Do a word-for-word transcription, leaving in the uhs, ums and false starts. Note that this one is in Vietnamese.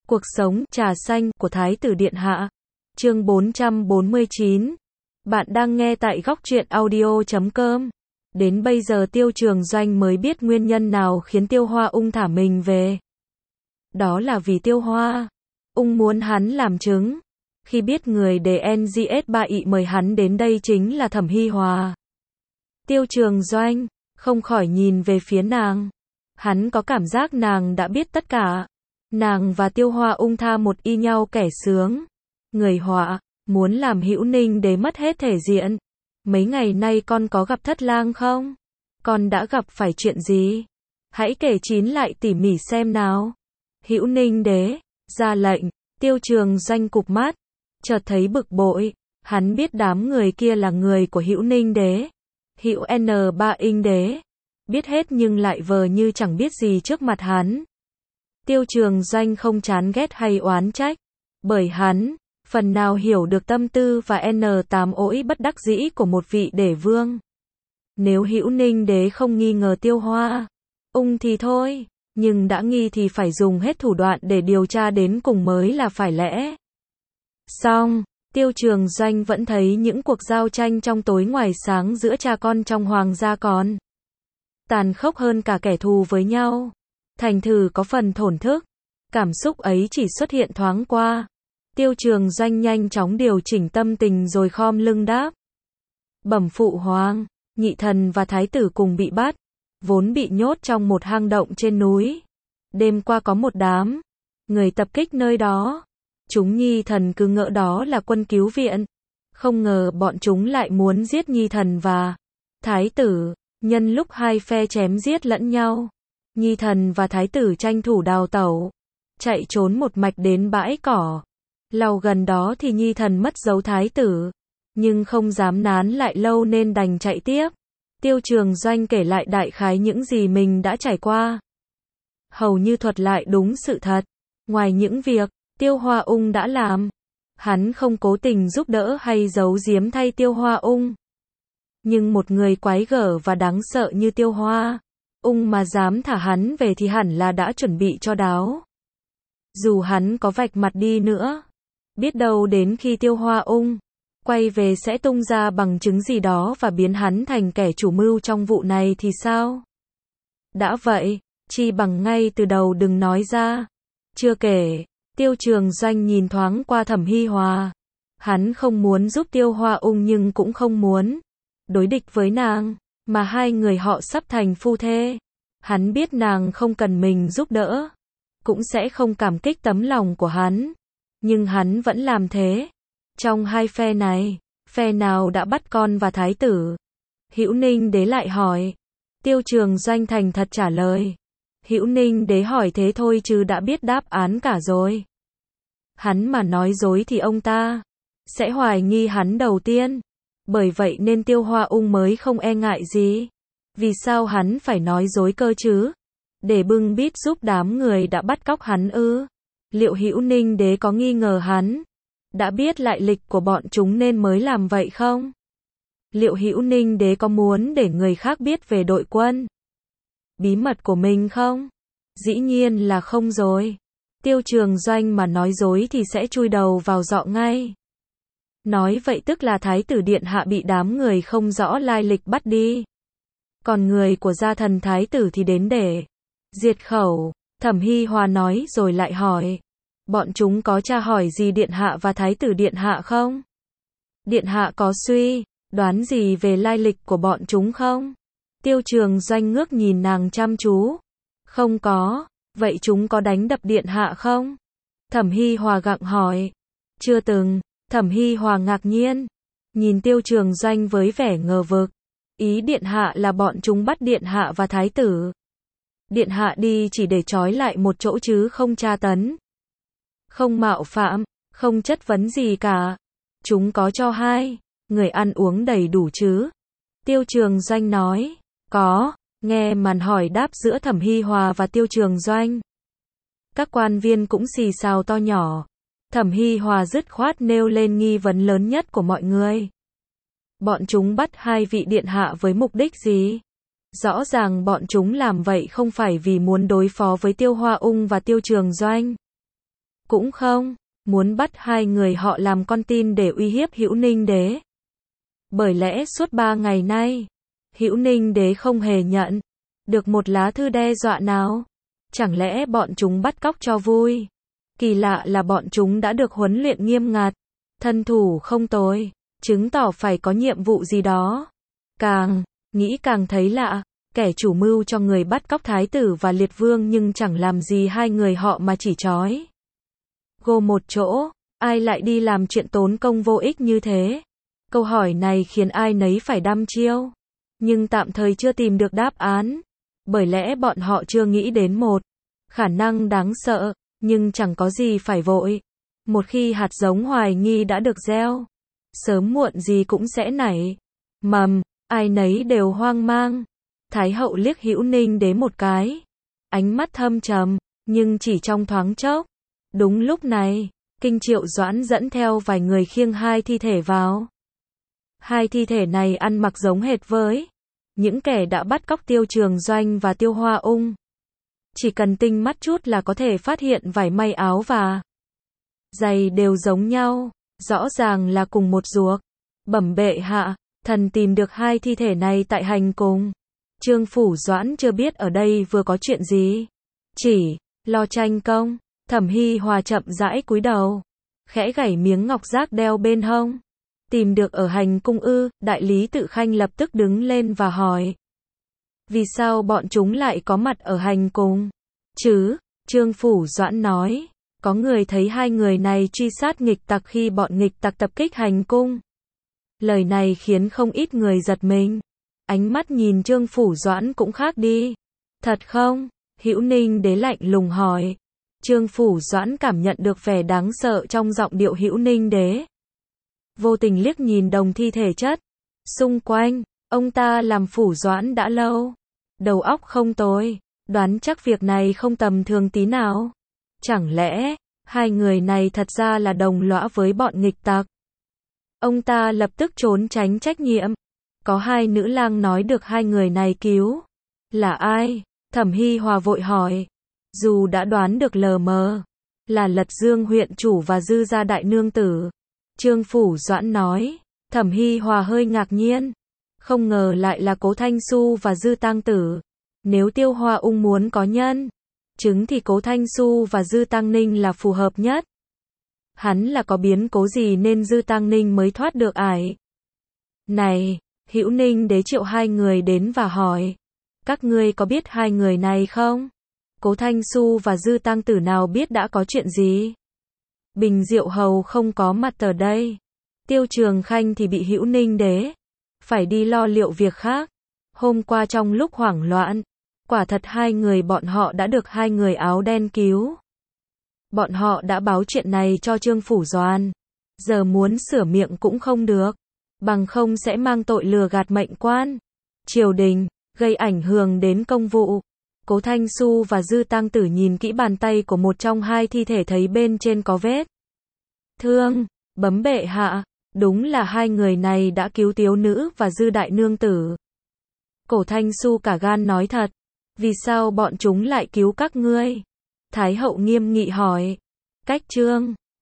Cuộc sống trà xanh của Thái tử Điện Hạ. Chương bốn trăm bốn mươi chín. Bạn đang nghe tại góc truyện audio chấm com. Đến bây giờ Tiêu Trường Doanh mới biết nguyên nhân nào khiến Tiêu Hoa Ung thả mình về. Đó là vì Tiêu Hoa Ung muốn hắn làm chứng. Khi biết người để en giê ét ba i mời hắn đến đây chính là Thẩm Hy Hòa, Tiêu Trường Doanh không khỏi nhìn về phía nàng. Hắn có cảm giác nàng đã biết tất cả. Nàng và Tiêu Hoa Ung tha một y nhau kẻ sướng. Người họa muốn làm Hữu Ninh Đế mất hết thể diện. Mấy ngày nay con có gặp Thất Lang không? Con đã gặp phải chuyện gì? Hãy kể chín lại tỉ mỉ xem nào. Hữu Ninh Đế ra lệnh. Tiêu Trường Doanh cụp mắt, chợt thấy bực bội. Hắn biết đám người kia là người của Hữu Ninh Đế, Hữu N ba Inh Đế, biết hết nhưng lại vờ như chẳng biết gì trước mặt hắn. Tiêu Trường Doanh không chán ghét hay oán trách, bởi hắn phần nào hiểu được tâm tư và N tám ỗi bất đắc dĩ của một vị đế vương. Nếu Hữu Ninh Đế không nghi ngờ Tiêu Hoa Ung thì thôi, nhưng đã nghi thì phải dùng hết thủ đoạn để điều tra đến cùng mới là phải lẽ. Song, Tiêu Trường Doanh vẫn thấy những cuộc giao tranh trong tối ngoài sáng giữa cha con trong hoàng gia còn tàn khốc hơn cả kẻ thù với nhau. Thành thử có phần thổn thức. Cảm xúc ấy chỉ xuất hiện thoáng qua. Tiêu Trường Doanh nhanh chóng điều chỉnh tâm tình rồi khom lưng đáp. Bẩm phụ hoàng, nhị thần và thái tử cùng bị bắt, vốn bị nhốt trong một hang động trên núi. Đêm qua có một đám người tập kích nơi đó. Chúng nhi thần cứ ngỡ đó là quân cứu viện. Không ngờ bọn chúng lại muốn giết nhi thần và thái tử. Nhân lúc hai phe chém giết lẫn nhau, nhi thần và thái tử tranh thủ đào tẩu, chạy trốn một mạch đến bãi cỏ lau gần đó thì nhi thần mất dấu thái tử, nhưng không dám nán lại lâu nên đành chạy tiếp. Tiêu Trường Doanh kể lại đại khái những gì mình đã trải qua, hầu như thuật lại đúng sự thật. Ngoài những việc Tiêu Hoa Ung đã làm, hắn không cố tình giúp đỡ hay giấu giếm thay Tiêu Hoa Ung. Nhưng một người quái gở và đáng sợ như Tiêu Hoa Ung mà dám thả hắn về thì hẳn là đã chuẩn bị cho đáo. Dù hắn có vạch mặt đi nữa, biết đâu đến khi Tiêu Hoa Ung quay về sẽ tung ra bằng chứng gì đó và biến hắn thành kẻ chủ mưu trong vụ này thì sao? Đã vậy, chi bằng ngay từ đầu đừng nói ra. Chưa kể, Tiêu Trường Doanh nhìn thoáng qua Thẩm Hy Hòa. Hắn không muốn giúp Tiêu Hoa Ung nhưng cũng không muốn đối địch với nàng, mà hai người họ sắp thành phu thê. Hắn biết nàng không cần mình giúp đỡ, cũng sẽ không cảm kích tấm lòng của hắn, nhưng hắn vẫn làm thế. Trong hai phe này, phe nào đã bắt con và thái tử? Hữu Ninh Đế lại hỏi. Tiêu Trường Doanh thành thật trả lời. Hữu Ninh Đế hỏi thế thôi chứ đã biết đáp án cả rồi. Hắn mà nói dối thì ông ta sẽ hoài nghi hắn đầu tiên. Bởi vậy nên Tiêu Hoa Ung mới không e ngại gì. Vì sao hắn phải nói dối cơ chứ? Để bưng bít giúp đám người đã bắt cóc hắn ư? Liệu Hữu Ninh Đế có nghi ngờ hắn đã biết lại lịch của bọn chúng nên mới làm vậy không? Liệu Hữu Ninh Đế có muốn để người khác biết về đội quân bí mật của mình không? Dĩ nhiên là không rồi. Tiêu Trường Doanh mà nói dối thì sẽ chui đầu vào dọ ngay. Nói vậy tức là thái tử điện hạ bị đám người không rõ lai lịch bắt đi. Còn người của gia thần thái tử thì đến để diệt khẩu. Thẩm Hy Hòa nói rồi lại hỏi. Bọn chúng có tra hỏi gì điện hạ và thái tử điện hạ không? Điện hạ có suy đoán gì về lai lịch của bọn chúng không? Tiêu Trường Doanh ngước nhìn nàng chăm chú. Không có. Vậy chúng có đánh đập điện hạ không? Thẩm Hy Hòa gặng hỏi. Chưa từng. Thẩm Hy Hòa ngạc nhiên, nhìn Tiêu Trường Doanh với vẻ ngờ vực. Ý điện hạ là bọn chúng bắt điện hạ và thái tử. Điện hạ đi chỉ để trói lại một chỗ chứ không tra tấn, không mạo phạm, không chất vấn gì cả. Chúng có cho hai người ăn uống đầy đủ chứ? Tiêu Trường Doanh nói. Có. Nghe màn hỏi đáp giữa Thẩm Hy Hòa và Tiêu Trường Doanh, các quan viên cũng xì xào to nhỏ. Thẩm Hy Hòa dứt khoát nêu lên nghi vấn lớn nhất của mọi người. Bọn chúng bắt hai vị điện hạ với mục đích gì? Rõ ràng bọn chúng làm vậy không phải vì muốn đối phó với Tiêu Hoa Ung và Tiêu Trường Doanh. cũng không, muốn bắt hai người họ làm con tin để uy hiếp Hữu Ninh Đế. Bởi lẽ suốt ba ngày nay, Hữu Ninh Đế không hề nhận được một lá thư đe dọa nào. Chẳng lẽ bọn chúng bắt cóc cho vui? Kỳ lạ là bọn chúng đã được huấn luyện nghiêm ngặt, thân thủ không tồi, chứng tỏ phải có nhiệm vụ gì đó. Càng nghĩ càng thấy lạ, kẻ chủ mưu cho người bắt cóc thái tử và liệt vương nhưng chẳng làm gì hai người họ mà chỉ trói gô một chỗ, ai lại đi làm chuyện tốn công vô ích như thế? Câu hỏi này khiến ai nấy phải đăm chiêu, nhưng tạm thời chưa tìm được đáp án, bởi lẽ bọn họ chưa nghĩ đến một khả năng đáng sợ, nhưng chẳng có gì phải vội. Một khi hạt giống hoài nghi đã được gieo, sớm muộn gì cũng sẽ nảy mầm, ai nấy đều hoang mang. Thái hậu liếc Hữu Ninh Đế một cái, ánh mắt thâm trầm, nhưng chỉ trong thoáng chốc. Đúng lúc này, Kinh Triệu Doãn dẫn theo vài người khiêng hai thi thể vào. Hai thi thể này ăn mặc giống hệt với những kẻ đã bắt cóc Tiêu Trường Doanh và Tiêu Hoa Ung. Chỉ cần tinh mắt chút là có thể phát hiện vải may áo và giày đều giống nhau, rõ ràng là cùng một ruột. Bẩm bệ hạ, thần tìm được hai thi thể này tại hành cung. Trương Phủ Doãn chưa biết ở đây vừa có chuyện gì, chỉ lo tranh công. Thẩm Hi Hòa chậm rãi cúi đầu, khẽ gảy miếng ngọc giác đeo bên hông. Tìm được ở hành cung ư? Đại lý Tự Khanh lập tức đứng lên và hỏi. Vì sao bọn chúng lại có mặt ở hành cung? Chứ, Trương Phủ Doãn nói, có người thấy hai người này truy sát nghịch tặc khi bọn nghịch tặc tập kích hành cung. Lời này khiến không ít người giật mình. Ánh mắt nhìn Trương Phủ Doãn cũng khác đi. Thật không? Hữu Ninh Đế lạnh lùng hỏi. Trương Phủ Doãn cảm nhận được vẻ đáng sợ trong giọng điệu Hữu Ninh Đế. Vô tình liếc nhìn đống thi thể chất xung quanh, ông ta làm Phủ Doãn đã lâu, đầu óc không tồi, đoán chắc việc này không tầm thường tí nào. Chẳng lẽ hai người này thật ra là đồng lõa với bọn nghịch tặc? Ông ta lập tức trốn tránh trách nhiệm. Có hai nữ lang nói được hai người này cứu. Là ai? Thẩm Hi Hòa vội hỏi. Dù đã đoán được lờ mờ, là Lật Dương huyện chủ và Dư gia đại nương tử. Trương Phủ Doãn nói. Thẩm Hi Hòa hơi ngạc nhiên. Không ngờ lại là Cố Thanh Xu và Dư Tang Tử. Nếu Tiêu Hoa Ung muốn có nhân chứng thì Cố Thanh Xu và Dư Tăng Ninh là phù hợp nhất. Hắn là có biến cố gì nên Dư Tăng Ninh mới thoát được ải. Này, Hữu Ninh Đế triệu hai người đến và hỏi. Các ngươi có biết hai người này không? Cố Thanh Xu và Dư Tăng Tử nào biết đã có chuyện gì? Bình Diệu Hầu không có mặt ở đây. Tiêu Trường Khanh thì bị Hữu Ninh Đế phải đi lo liệu việc khác. Hôm qua trong lúc hoảng loạn, quả thật hai người bọn họ đã được hai người áo đen cứu. Bọn họ đã báo chuyện này cho Trương Phủ Doãn. Giờ muốn sửa miệng cũng không được, bằng không sẽ mang tội lừa gạt mệnh quan triều đình, gây ảnh hưởng đến công vụ. Cố Thanh Xu và Dư Tăng Tử nhìn kỹ bàn tay của một trong hai thi thể thấy bên trên có vết thương. Bấm bệ hạ, đúng là hai người này đã cứu thiếu nữ và Dư đại nương tử. Cổ Thanh Xu cả gan nói thật. Vì sao bọn chúng lại cứu các ngươi? Thái hậu nghiêm nghị hỏi. Cách Trương